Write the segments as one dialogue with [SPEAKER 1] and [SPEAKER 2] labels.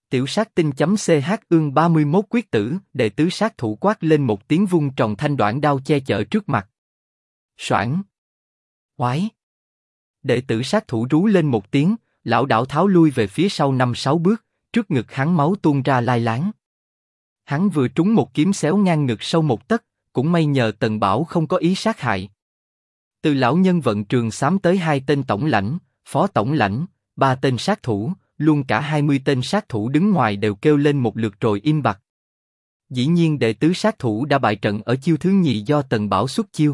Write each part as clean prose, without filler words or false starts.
[SPEAKER 1] Tiểu sát tinh.ch ương 31 quyết tử, đệ tứ sát thủ quát lên một tiếng vung tròn thanh đoạn đao che chở trước mặt. Soảng. Oái. Đệ tử sát thủ rú lên một tiếng, lảo đảo tháo lui về phía sau 5-6 bước, trước ngực hắn máu tuôn ra lai láng. Hắn vừa trúng một kiếm xéo ngang ngực sâu một tấc, cũng may nhờ Tần Bảo không có ý sát hại. Từ lão nhân vận trường xám tới 2 tên tổng lãnh, phó tổng lãnh, 3 tên sát thủ, luôn cả 20 tên sát thủ đứng ngoài đều kêu lên một lượt rồi im bặt. Dĩ nhiên đệ tứ sát thủ đã bại trận ở chiêu thứ nhì do Tần Bảo xuất chiêu.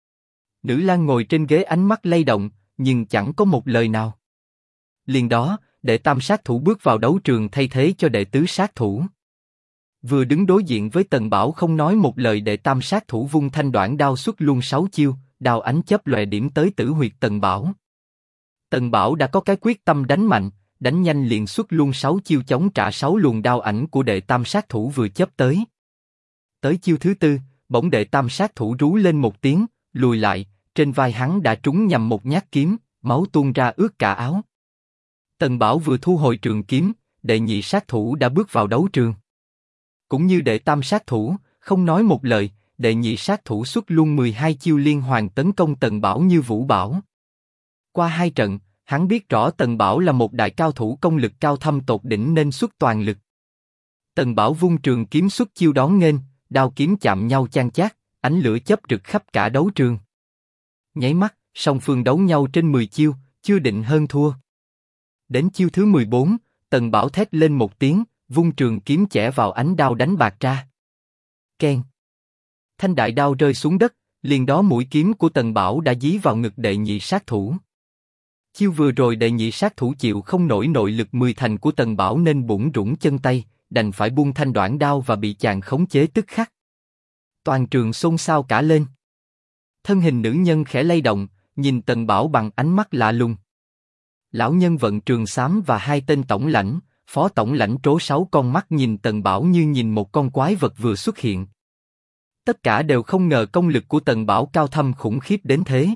[SPEAKER 1] Nữ lang ngồi trên ghế ánh mắt lay động, nhưng chẳng có một lời nào. Liền đó, đệ tam sát thủ bước vào đấu trường thay thế cho đệ tứ sát thủ. Vừa đứng đối diện với Tần Bảo không nói một lời, đệ tam sát thủ vung thanh đoạn đao xuất luôn 6 chiêu, đao ánh chớp lòe điểm tới tử huyệt Tần Bảo. Tần Bảo đã có cái quyết tâm đánh mạnh, đánh nhanh liền xuất luôn 6 chiêu chống trả 6 luồng đao ảnh của đệ tam sát thủ vừa chớp tới. Tới chiêu thứ tư, bỗng đệ tam sát thủ rú lên một tiếng, lùi lại, trên vai hắn đã trúng nhầm một nhát kiếm, máu tuôn ra ướt cả áo. Tần Bảo vừa thu hồi trường kiếm, đệ nhị sát thủ đã bước vào đấu trường. Cũng như đệ tam sát thủ, không nói một lời, đệ nhị sát thủ xuất luôn 12 chiêu liên hoàn tấn công Tần Bảo như vũ bão. Qua 2 trận, hắn biết rõ Tần Bảo là một đại cao thủ công lực cao thâm tột đỉnh nên xuất toàn lực. Tần Bảo vung trường kiếm xuất chiêu đón nghênh, đao kiếm chạm nhau chan chát, ánh lửa chớp rực khắp cả đấu trường. Nháy mắt, song phương đấu nhau trên 10 chiêu, chưa định hơn thua. Đến chiêu thứ 14, Tần Bảo thét lên một tiếng, vung trường kiếm chẻ vào ánh đao đánh bạc ra. Keng. Thanh đại đao rơi xuống đất, liền đó mũi kiếm của Tần Bảo đã dí vào ngực đệ nhị sát thủ. Chiêu vừa rồi đệ nhị sát thủ chịu không nổi nội lực 10 thành của Tần Bảo nên bủn rủn chân tay, đành phải buông thanh đoạn đao và bị chàng khống chế tức khắc. Toàn trường xôn xao cả lên. Thân hình nữ nhân khẽ lay động, nhìn Tần Bảo bằng ánh mắt lạ lùng. Lão nhân vận trường xám và 2 tên tổng lãnh, phó tổng lãnh trố 6 con mắt nhìn Tần Bảo như nhìn một con quái vật vừa xuất hiện. Tất cả đều không ngờ công lực của Tần Bảo cao thâm khủng khiếp đến thế.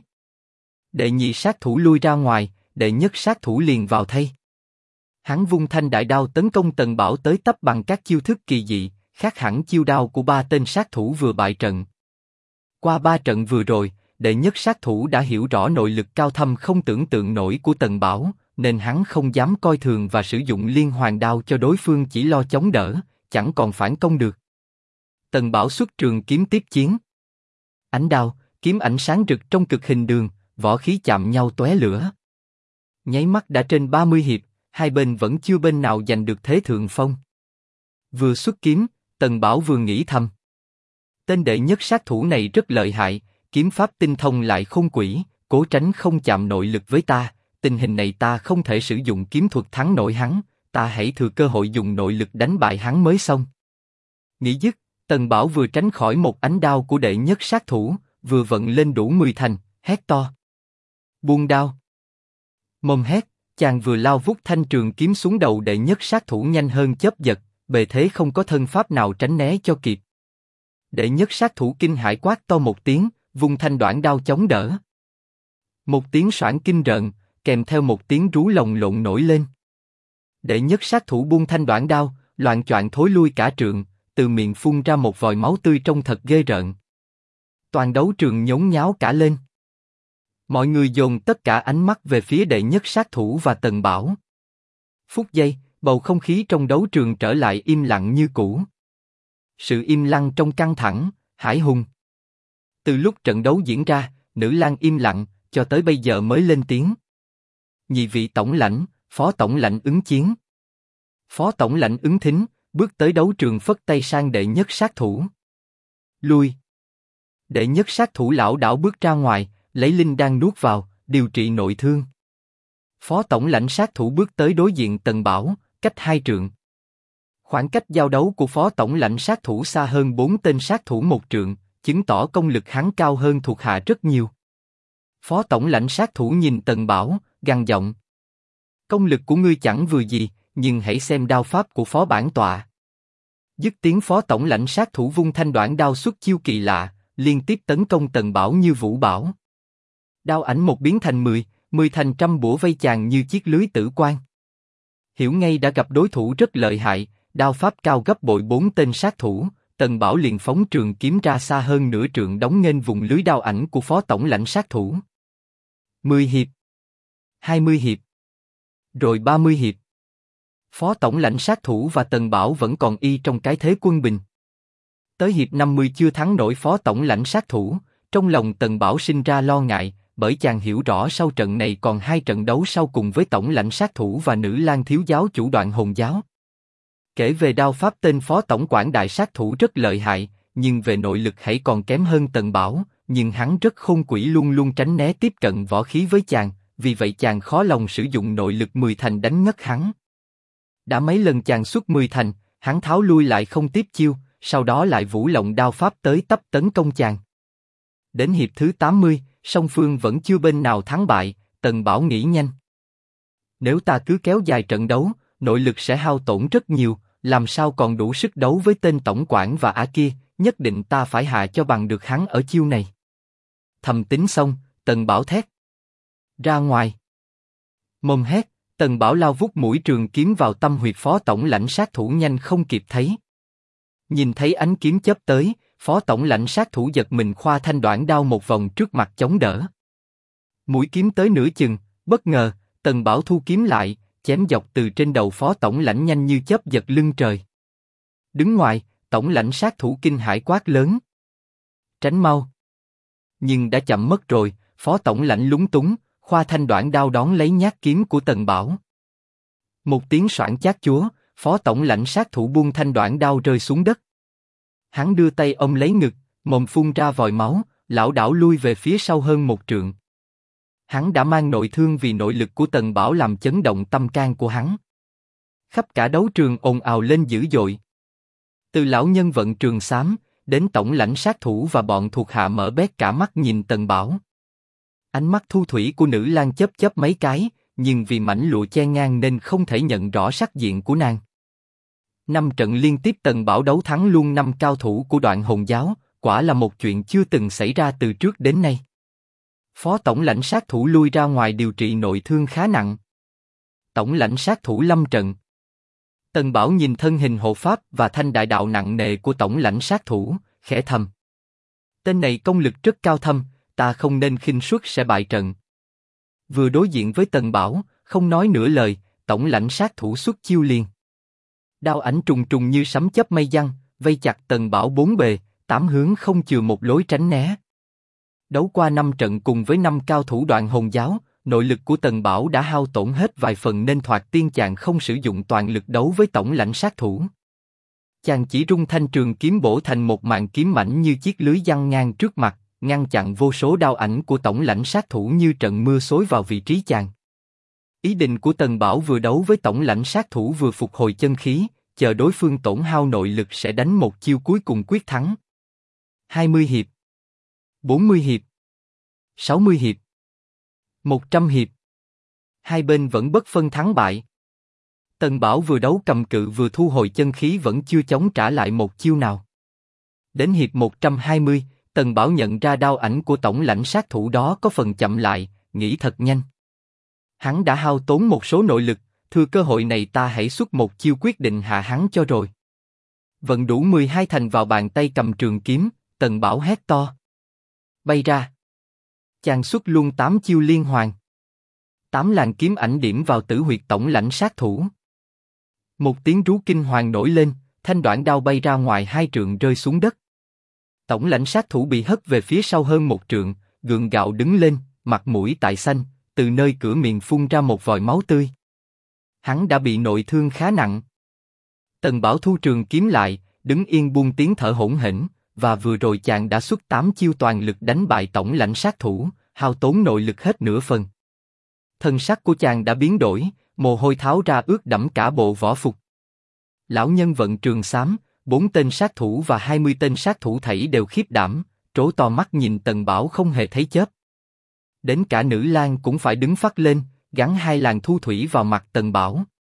[SPEAKER 1] Đệ nhị sát thủ lui ra ngoài, đệ nhất sát thủ liền vào thay. Hắn vung thanh đại đao tấn công Tần Bảo tới tấp bằng các chiêu thức kỳ dị, khác hẳn chiêu đao của 3 tên sát thủ vừa bại trận. Qua 3 trận vừa rồi, đệ nhất sát thủ đã hiểu rõ nội lực cao thâm không tưởng tượng nổi của Tần Bảo, nên hắn không dám coi thường và sử dụng liên hoàn đao cho đối phương chỉ lo chống đỡ, chẳng còn phản công được. Tần Bảo xuất trường kiếm tiếp chiến. Ánh đao, kiếm ảnh sáng rực trong cực hình đường, võ khí chạm nhau tóe lửa. Nháy mắt đã trên 30 hiệp, hai bên vẫn chưa bên nào giành được thế thượng phong. Vừa xuất kiếm, Tần Bảo vừa nghĩ thầm. Tên đệ nhất sát thủ này rất lợi hại, kiếm pháp tinh thông lại khôn quỷ, cố tránh không chạm nội lực với ta. Tình hình này ta không thể sử dụng kiếm thuật thắng nổi hắn, ta hãy thừa cơ hội dùng nội lực đánh bại hắn mới xong. Nghĩ dứt, Tần Bảo vừa tránh khỏi một ánh đao của đệ nhất sát thủ, vừa vận lên đủ 10 thành, hét to. Buông đao. Mồm hét, chàng vừa lao vút thanh trường kiếm xuống đầu đệ nhất sát thủ nhanh hơn chớp giật, bề thế không có thân pháp nào tránh né cho kịp. Đệ nhất sát thủ kinh hãi quát to một tiếng, vung thanh đoạn đao chống đỡ. Một tiếng soảng kinh rợn, kèm theo một tiếng rú lồng lộn nổi lên. Đệ nhất sát thủ buông thanh đoạn đao, loạng choạng thối lui cả trượng, từ miệng phun ra một vòi máu tươi trông thật ghê rợn. Toàn đấu trường nhốn nháo cả lên. Mọi người dồn tất cả ánh mắt về phía đệ nhất sát thủ và Tần Bảo. Phút giây, bầu không khí trong đấu trường trở lại im lặng như cũ. Sự im lặng trong căng thẳng, hãi hùng. Từ lúc trận đấu diễn ra, nữ lang im lặng, cho tới bây giờ mới lên tiếng. Nhị vị tổng lãnh, phó tổng lãnh ứng chiến. Phó tổng lãnh ứng thính, bước tới đấu trường phất tay sang đệ nhất sát thủ. Lui. Đệ nhất sát thủ lảo đảo bước ra ngoài, lấy linh đan nuốt vào, điều trị nội thương. Phó tổng lãnh sát thủ bước tới đối diện Tần Bảo, cách 2 trượng. Khoảng cách giao đấu của phó tổng lãnh sát thủ xa hơn 4 tên sát thủ 1 trượng, chứng tỏ công lực hắn cao hơn thuộc hạ rất nhiều. Phó tổng lãnh sát thủ nhìn Tần Bảo, gằn giọng. Công lực của ngươi chẳng vừa gì, nhưng hãy xem đao pháp của phó bản tọa. Dứt tiếng phó tổng lãnh sát thủ vung thanh đoạn đao xuất chiêu kỳ lạ, liên tiếp tấn công Tần Bảo như vũ bão. Đao ảnh một biến thành 10, 10 thành trăm bủa vây chàng như chiếc lưới tử quan. hiểu ngay đã gặp đối thủ rất lợi hại, đao pháp cao gấp bội 4 tên sát thủ. Tần Bảo liền phóng trường kiếm ra xa hơn nửa trượng đóng nghênh vùng lưới đao ảnh của phó tổng lãnh sát thủ. 10 hiệp, 20 hiệp, rồi 30 hiệp. Phó tổng lãnh sát thủ và Tần Bảo vẫn còn y trong cái thế quân bình. Tới hiệp 50 chưa thắng nổi phó tổng lãnh sát thủ, trong lòng Tần Bảo sinh ra lo ngại, bởi chàng hiểu rõ sau trận này còn 2 trận đấu sau cùng với tổng lãnh sát thủ và nữ lang thiếu giáo chủ Đoạn Hồn giáo. Kể về đao pháp tên phó tổng quản đại sát thủ rất lợi hại, nhưng về nội lực hãy còn kém hơn Tần Bảo, nhưng hắn rất khôn quỷ luôn luôn tránh né tiếp cận võ khí với chàng, vì vậy chàng khó lòng sử dụng nội lực 10 thành đánh ngất hắn. Đã mấy lần chàng xuất 10 thành, hắn tháo lui lại không tiếp chiêu, sau đó lại vũ lộng đao pháp tới tấp tấn công chàng. Đến hiệp thứ 80, song phương vẫn chưa bên nào thắng bại, Tần Bảo nghĩ nhanh. Nếu ta cứ kéo dài trận đấu, nội lực sẽ hao tổn rất nhiều, làm sao còn đủ sức đấu với tên tổng quản và ả kia, nhất định ta phải hạ cho bằng được hắn ở chiêu này. Thầm tính xong, Tần Bảo thét. Ra ngoài. Mồm hét, Tần Bảo lao vút mũi trường kiếm vào tâm huyệt phó tổng lãnh sát thủ nhanh không kịp thấy. Nhìn thấy ánh kiếm chớp tới, phó tổng lãnh sát thủ giật mình khoa thanh đoạn đao một vòng trước mặt chống đỡ. Mũi kiếm tới nửa chừng, bất ngờ, Tần Bảo thu kiếm lại, chém dọc từ trên đầu phó tổng lãnh nhanh như chớp giật lưng trời. Đứng ngoài, tổng lãnh sát thủ kinh hãi quát lớn. Tránh mau. Nhưng đã chậm mất rồi, phó tổng lãnh lúng túng, khoa thanh đoạn đao đón lấy nhát kiếm của Tần Bảo. Một tiếng soảng chát chúa, phó tổng lãnh sát thủ buông thanh đoạn đao rơi xuống đất. Hắn đưa tay ôm lấy ngực, mồm phun ra vòi máu, lảo đảo lui về phía sau hơn 1 trượng. Hắn đã mang nội thương vì nội lực của Tần Bảo làm chấn động tâm can của hắn. Khắp cả đấu trường ồn ào lên dữ dội. Từ lão nhân vận trường xám, đến tổng lãnh sát thủ và bọn thuộc hạ mở bét cả mắt nhìn Tần Bảo. Ánh mắt thu thủy của nữ lang chớp chớp mấy cái, nhưng vì mảnh lụa che ngang nên không thể nhận rõ sắc diện của nàng. 5 trận liên tiếp Tần Bảo đấu thắng luôn 5 cao thủ của Đoạn Hồn giáo, quả là một chuyện chưa từng xảy ra từ trước đến nay. Phó tổng lãnh sát thủ lui ra ngoài điều trị nội thương khá nặng. Tổng lãnh sát thủ lâm trận. Tần Bảo nhìn thân hình hộ pháp và thanh đại đạo nặng nề của tổng lãnh sát thủ, khẽ thầm. Tên này công lực rất cao thâm, ta không nên khinh suất sẽ bại trận. Vừa đối diện với Tần Bảo, không nói nửa lời, tổng lãnh sát thủ xuất chiêu liền. Đao ảnh trùng trùng như sấm chớp mây giăng, vây chặt Tần Bảo 4 bề, 8 hướng không chừa một lối tránh né. Đấu qua 5 trận cùng với 5 cao thủ Đoạn Hồn giáo, nội lực của Tần Bảo đã hao tổn hết vài phần nên thoạt tiên chàng không sử dụng toàn lực đấu với tổng lãnh sát thủ. Chàng chỉ rung thanh trường kiếm bổ thành một màn kiếm mảnh như chiếc lưới giăng ngang trước mặt, ngăn chặn vô số đao ảnh của tổng lãnh sát thủ như trận mưa xối vào vị trí chàng. Ý định của Tần Bảo vừa đấu với tổng lãnh sát thủ vừa phục hồi chân khí, chờ đối phương tổn hao nội lực sẽ đánh một chiêu cuối cùng quyết thắng. 20 hiệp, 40 hiệp, 60 hiệp, 100 hiệp. Hai bên vẫn bất phân thắng bại. Tần Bảo vừa đấu cầm cự vừa thu hồi chân khí vẫn chưa chống trả lại một chiêu nào. Đến hiệp 120, Tần Bảo nhận ra đao ảnh của tổng lãnh sát thủ đó có phần chậm lại, nghĩ thật nhanh. Hắn đã hao tốn một số nội lực, thừa cơ hội này ta hãy xuất một chiêu quyết định hạ hắn cho rồi. Vận đủ 12 thành vào bàn tay cầm trường kiếm, Tần Bảo hét to. Bay ra. Chàng xuất luôn 8 chiêu liên hoàn. 8 làn kiếm ảnh điểm vào tử huyệt tổng lãnh sát thủ. Một tiếng rú kinh hoàng nổi lên, thanh đoạn đao bay ra ngoài 2 trượng rơi xuống đất. Tổng lãnh sát thủ bị hất về phía sau hơn 1 trượng, gượng gạo đứng lên, mặt mũi tại xanh, từ nơi cửa miệng phun ra một vòi máu tươi. Hắn đã bị nội thương khá nặng. Tần Bảo thu trường kiếm lại, đứng yên buông tiếng thở hổn hển, và vừa rồi chàng đã xuất 8 chiêu toàn lực đánh bại tổng lãnh sát thủ, hao tốn nội lực hết nửa phần. Thân sắc của chàng đã biến đổi, mồ hôi tháo ra ướt đẫm cả bộ võ phục. Lão nhân vận trường xám, 4 tên sát thủ và 20 tên sát thủ thảy đều khiếp đảm, trố to mắt nhìn Tần Bảo không hề thấy chớp. Đến cả nữ lang cũng phải đứng phắt lên, gắn 2 làn thu thủy vào mặt Tần Bảo.